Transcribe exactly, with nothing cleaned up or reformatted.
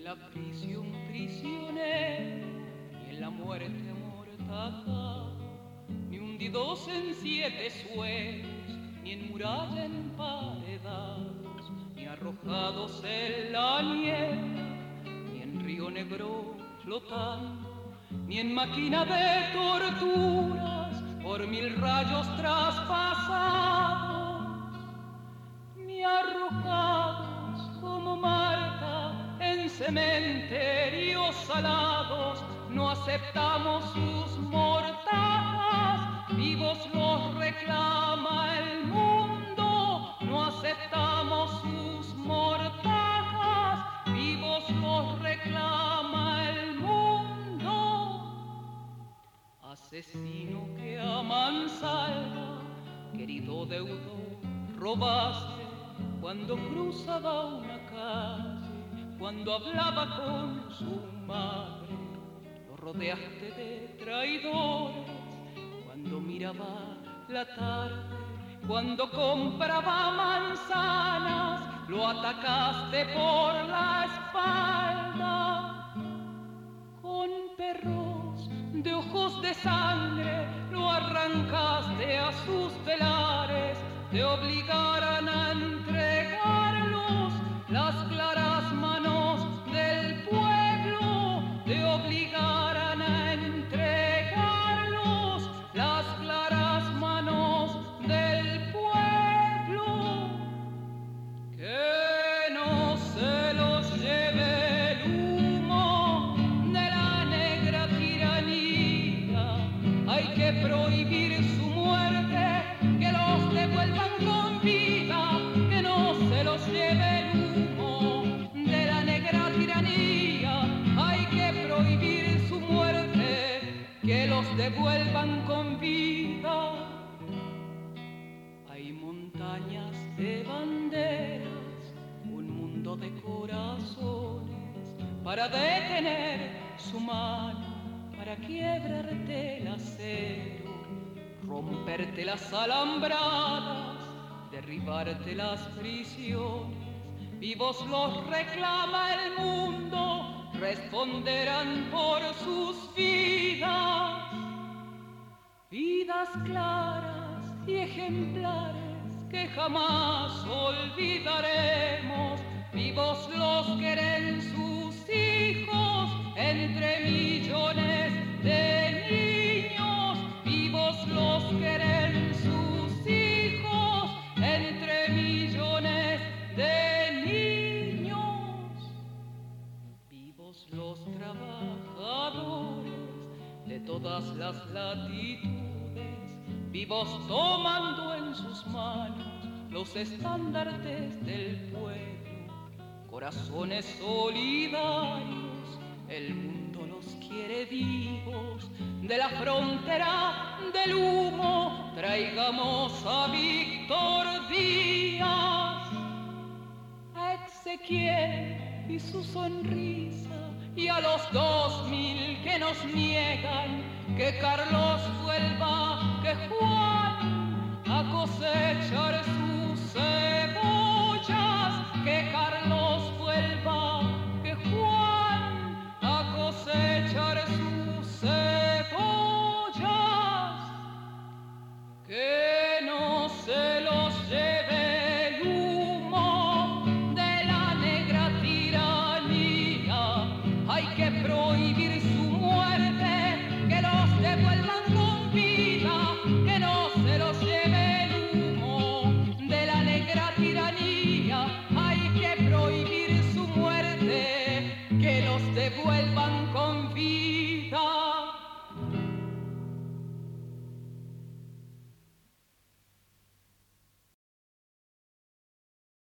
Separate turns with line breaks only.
la prisión prisionero, ni en la muerte amortajado, ni hundidos en siete suelos, ni en muralla emparedados, ni arrojados en la niebla, ni en río negro flotando, ni en máquina de torturas por mil rayos traspasados, ni arrojados como Marta en cementerios salados. No aceptamos sus mortajas, vivos los reclama el mundo. No aceptamos sus mortajas, vivos los reclama el mundo. Asesino que a mansalva, querido deudor, robaste cuando cruzaba una calle, cuando hablaba con su madre. Lo rodeaste de traidores cuando miraba la tarde, cuando compraba manzanas, lo atacaste por la espalda. Con perros de ojos de sangre lo arrancaste a sus telares, te obligaran a entregarlos las claras manos del pueblo, te obligaran a entregarlos las claras manos del pueblo. Que no se los lleve el humo de la negra tiranía, hay que prohibir su muerte, que los devuelvan con vida, que no se los lleve el humo de la negra tiranía, hay que prohibir su muerte, que los devuelvan con vida. Hay montañas de banderas, un mundo de corazones, para detener su mano, para quiebrarte el acero, romperte las alambradas, derribarte las prisiones. Vivos los reclama el mundo, responderán por sus vidas. Vidas claras y ejemplares que jamás olvidaremos. Vivos los queren sus hijos entre millones de niños. Vivos los queren sus hijos entre millones de niños. Vivos los trabajadores de todas las latitudes, vivos tomando en sus manos los estandartes del pueblo, corazones solidarios, el mundo los quiere vivos. De la frontera del humo traigamos a Víctor Díaz, a Ezequiel y su sonrisa, y a los dos mil que nos niegan que Carlos vuelva, que Juan